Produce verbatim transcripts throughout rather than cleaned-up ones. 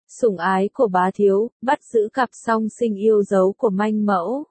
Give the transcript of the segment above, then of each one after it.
Sủng ái của bá thiếu, bắt giữ cặp song sinh yêu dấu của manh mẫu.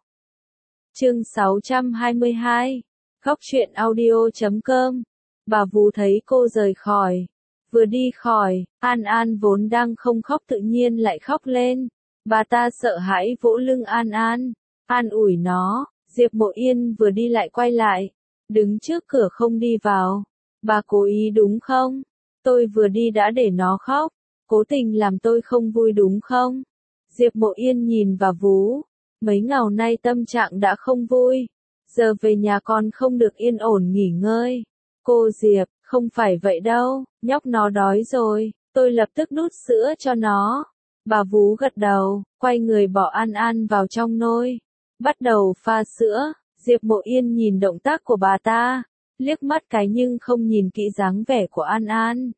Chương sáu trăm hai mươi hai. Góc truyện audio chấm com. Bà Vú thấy cô rời khỏi. Vừa đi khỏi, An An vốn đang không khóc tự nhiên lại khóc lên. Bà ta sợ hãi vỗ lưng An An, an ủi nó. Diệp Mộ Yên vừa đi lại quay lại, đứng trước cửa không đi vào. Bà cố ý đúng không? Tôi vừa đi đã để nó khóc, cố tình làm tôi không vui đúng không? Diệp Mộ Yên nhìn vào Vú, mấy ngày nay tâm trạng đã không vui, giờ về nhà còn không được yên ổn nghỉ ngơi. Cô Diệp, không phải vậy đâu, nhóc nó đói rồi, tôi lập tức đút sữa cho nó. Bà Vú gật đầu, quay người bỏ An An vào trong nôi, bắt đầu pha sữa. Diệp Mộ Yên nhìn động tác của bà ta, liếc mắt cái nhưng không nhìn kỹ dáng vẻ của An An.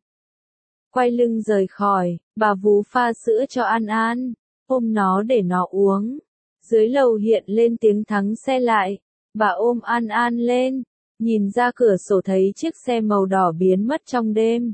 Quay lưng rời khỏi, bà Vú pha sữa cho An An, ôm nó để nó uống. Dưới lầu hiện lên tiếng thắng xe lại, bà ôm An An lên, nhìn ra cửa sổ thấy chiếc xe màu đỏ biến mất trong đêm.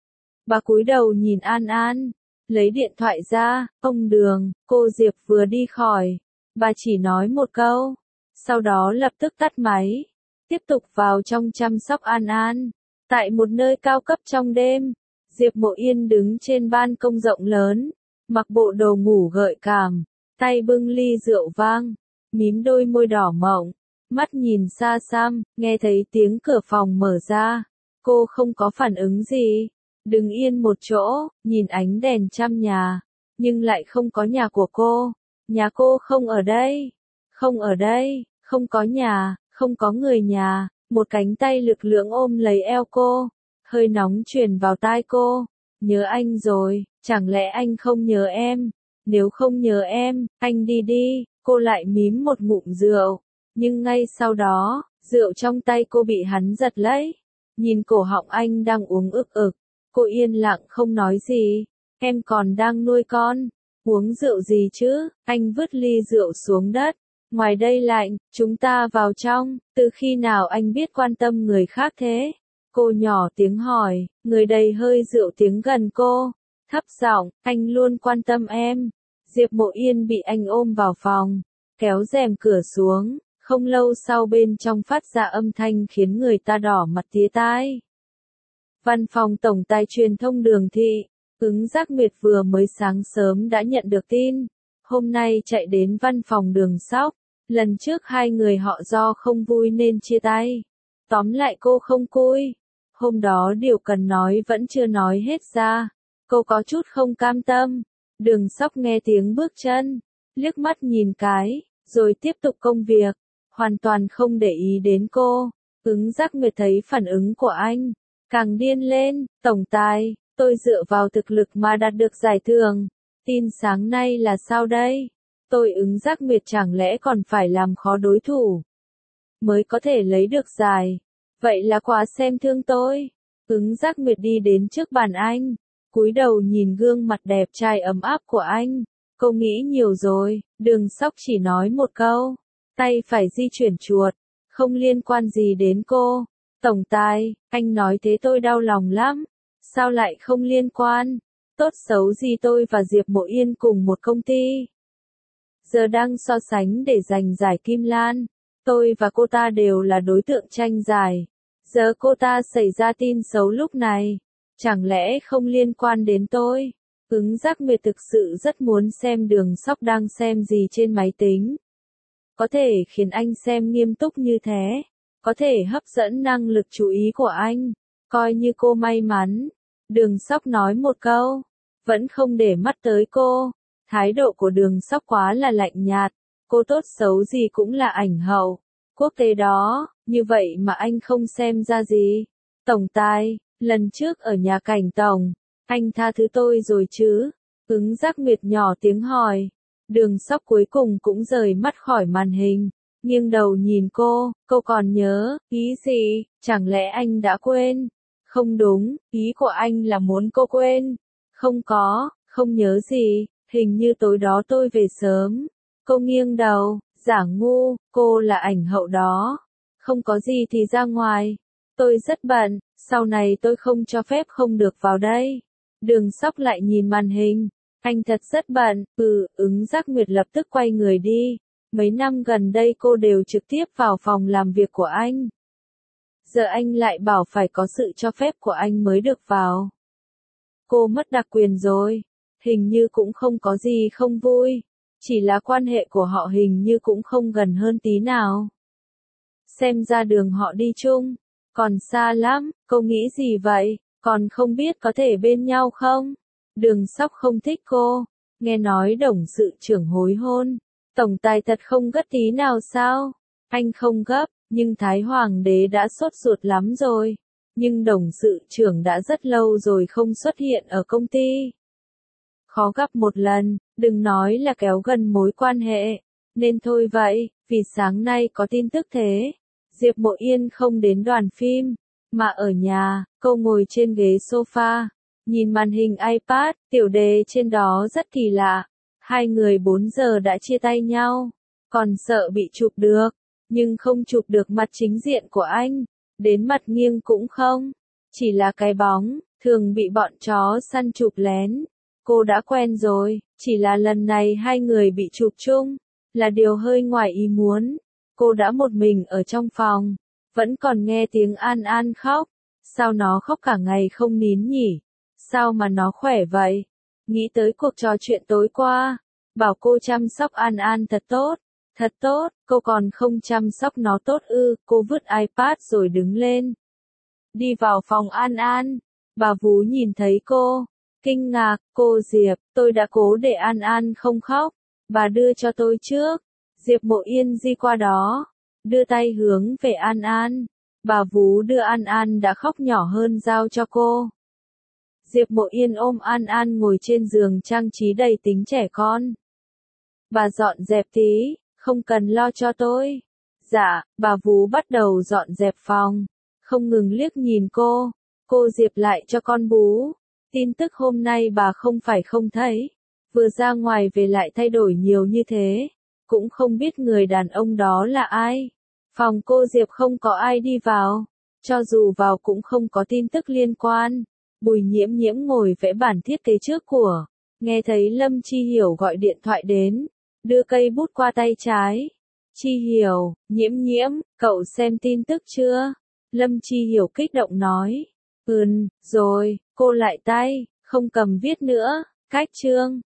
Bà cúi đầu nhìn An An, lấy điện thoại ra, ông Đường, cô Diệp vừa đi khỏi. Bà chỉ nói một câu, sau đó lập tức tắt máy, tiếp tục vào trong chăm sóc An An. Tại một nơi cao cấp trong đêm, Diệp Mộ Yên đứng trên ban công rộng lớn, mặc bộ đồ ngủ gợi cảm, tay bưng ly rượu vang, mím đôi môi đỏ mọng, mắt nhìn xa xăm, nghe thấy tiếng cửa phòng mở ra. Cô không có phản ứng gì, đứng yên một chỗ, nhìn ánh đèn trăm nhà, nhưng lại không có nhà của cô. Nhà cô không ở đây, không ở đây, không có nhà, không có người nhà. Một cánh tay lực lưỡng ôm lấy eo cô, hơi nóng truyền vào tai cô. Nhớ anh rồi, chẳng lẽ anh không nhớ em? Nếu không nhớ em, anh đi đi. Cô lại mím một ngụm rượu, nhưng ngay sau đó, rượu trong tay cô bị hắn giật lấy. Nhìn cổ họng anh đang uống ực ực, cô yên lặng không nói gì. Em còn đang nuôi con, uống rượu gì chứ? Anh vứt ly rượu xuống đất. Ngoài đây lạnh, chúng ta vào trong. Từ khi nào anh biết quan tâm người khác thế? Cô nhỏ tiếng hỏi, người đầy hơi rượu tiếng gần cô, thấp giọng, anh luôn quan tâm em. Diệp Mộ Yên bị anh ôm vào phòng, kéo rèm cửa xuống, không lâu sau bên trong phát ra âm thanh khiến người ta đỏ mặt tía tai. Văn phòng tổng tài truyền thông Đường Thị, Ứng Giác Nguyệt vừa mới sáng sớm đã nhận được tin, hôm nay chạy đến văn phòng Đường Sóc. Lần trước hai người họ do không vui nên chia tay. Tóm lại cô không vui. Hôm đó điều cần nói vẫn chưa nói hết ra. Cô có chút không cam tâm. Đường Sóc nghe tiếng bước chân, liếc mắt nhìn cái, rồi tiếp tục công việc, hoàn toàn không để ý đến cô. Ứng Giác Nguyệt thấy phản ứng của anh, càng điên lên. Tổng tài, tôi dựa vào thực lực mà đạt được giải thưởng. Tin sáng nay là sao đây? Tôi Ứng Giác Nguyệt chẳng lẽ còn phải làm khó đối thủ mới có thể lấy được giải? Vậy là quá xem thường tôi. Ứng Giác Nguyệt đi đến trước bàn anh, cúi đầu nhìn gương mặt đẹp trai ấm áp của anh. Cô nghĩ nhiều rồi. Đường Sóc chỉ nói một câu, tay phải di chuyển chuột, không liên quan gì đến cô. Tổng tài, anh nói thế tôi đau lòng lắm. Sao lại không liên quan? Tốt xấu gì tôi và Diệp Mộ Yên cùng một công ty, giờ đang so sánh để giành giải Kim Lan. Tôi và cô ta đều là đối tượng tranh giải. Giờ cô ta xảy ra tin xấu lúc này, chẳng lẽ không liên quan đến tôi? Ứng Giác Nguyệt thực sự rất muốn xem Đường Sóc đang xem gì trên máy tính. Có thể khiến anh xem nghiêm túc như thế, có thể hấp dẫn năng lực chú ý của anh, coi như cô may mắn. Đường Sóc nói một câu, vẫn không để mắt tới cô. Thái độ của Đường Sóc quá là lạnh nhạt, cô tốt xấu gì cũng là ảnh hậu quốc tế đó, như vậy mà anh không xem ra gì. Tổng tài, lần trước ở nhà cảnh tổng, anh tha thứ tôi rồi chứ? Ứng Giác Nguyệt nhỏ tiếng hỏi. Đường Sóc cuối cùng cũng rời mắt khỏi màn hình, nghiêng đầu nhìn cô. Cô còn nhớ, ý gì? Chẳng lẽ anh đã quên? Không đúng, ý của anh là muốn cô quên. Không có, không nhớ gì. Hình như tối đó tôi về sớm. Cô nghiêng đầu, giả ngu, cô là ảnh hậu đó. Không có gì thì ra ngoài. Tôi rất bận, sau này tôi không cho phép không được vào đây. Đường Sóc lại nhìn màn hình, Anh thật rất bận, ừ, ứng Giác Nguyệt lập tức quay người đi. Mấy năm gần đây cô đều trực tiếp vào phòng làm việc của anh. Giờ anh lại bảo phải có sự cho phép của anh mới được vào. Cô mất đặc quyền rồi, hình như cũng không có gì không vui, chỉ là quan hệ của họ hình như cũng không gần hơn tí nào. Xem ra đường họ đi chung, còn xa lắm, cô nghĩ gì vậy, còn không biết có thể bên nhau không? Đường Sóc không thích cô, nghe nói Đồng sự trưởng hối hôn, tổng tài thật không gấp tí nào sao? Anh không gấp, nhưng Thái Hoàng đế đã sốt ruột lắm rồi. Nhưng Đồng sự trưởng đã rất lâu rồi không xuất hiện ở công ty. Khó gặp một lần, đừng nói là kéo gần mối quan hệ. Nên thôi vậy, vì sáng nay có tin tức thế. Diệp Mộ Yên không đến đoàn phim, mà ở nhà, cô ngồi trên ghế sofa, nhìn màn hình iPad, tiểu đề trên đó rất kỳ lạ. Hai người bốn giờ đã chia tay nhau, còn sợ bị chụp được, nhưng không chụp được mặt chính diện của anh, đến mặt nghiêng cũng không, chỉ là cái bóng, thường bị bọn chó săn chụp lén. Cô đã quen rồi, chỉ là lần này hai người bị chụp chung, là điều hơi ngoài ý muốn. Cô đã một mình ở trong phòng, vẫn còn nghe tiếng An An khóc. Sao nó khóc cả ngày không nín nhỉ? Sao mà nó khỏe vậy? Nghĩ tới cuộc trò chuyện tối qua, bảo cô chăm sóc An An thật tốt, thật tốt, cô còn không chăm sóc nó tốt ư? Cô vứt iPad rồi đứng lên, đi vào phòng An An. Bà Vú nhìn thấy cô, kinh ngạc, cô Diệp, tôi đã cố để An An không khóc, bà đưa cho tôi trước. Diệp Mộ Yên di qua đó, đưa tay hướng về An An. Bà Vú đưa An An đã khóc nhỏ hơn giao cho cô. Diệp Mộ Yên ôm An An ngồi trên giường trang trí đầy tính trẻ con. Bà dọn dẹp tí, không cần lo cho tôi. Dạ, bà Vú bắt đầu dọn dẹp phòng, không ngừng liếc nhìn cô. Cô Diệp lại cho con bú. Tin tức hôm nay bà không phải không thấy. Vừa ra ngoài về lại thay đổi nhiều như thế. Cũng không biết người đàn ông đó là ai. Phòng cô Diệp không có ai đi vào. Cho dù vào cũng không có tin tức liên quan. Bùi Nhiễm Nhiễm ngồi vẽ bản thiết kế trước của. Nghe thấy Lâm Chi Hiểu gọi điện thoại đến. Đưa cây bút qua tay trái. Chi Hiểu, Nhiễm Nhiễm, cậu xem tin tức chưa? Lâm Chi Hiểu kích động nói. Ừm, rồi, cô lại tay, không cầm viết nữa. Cách chương.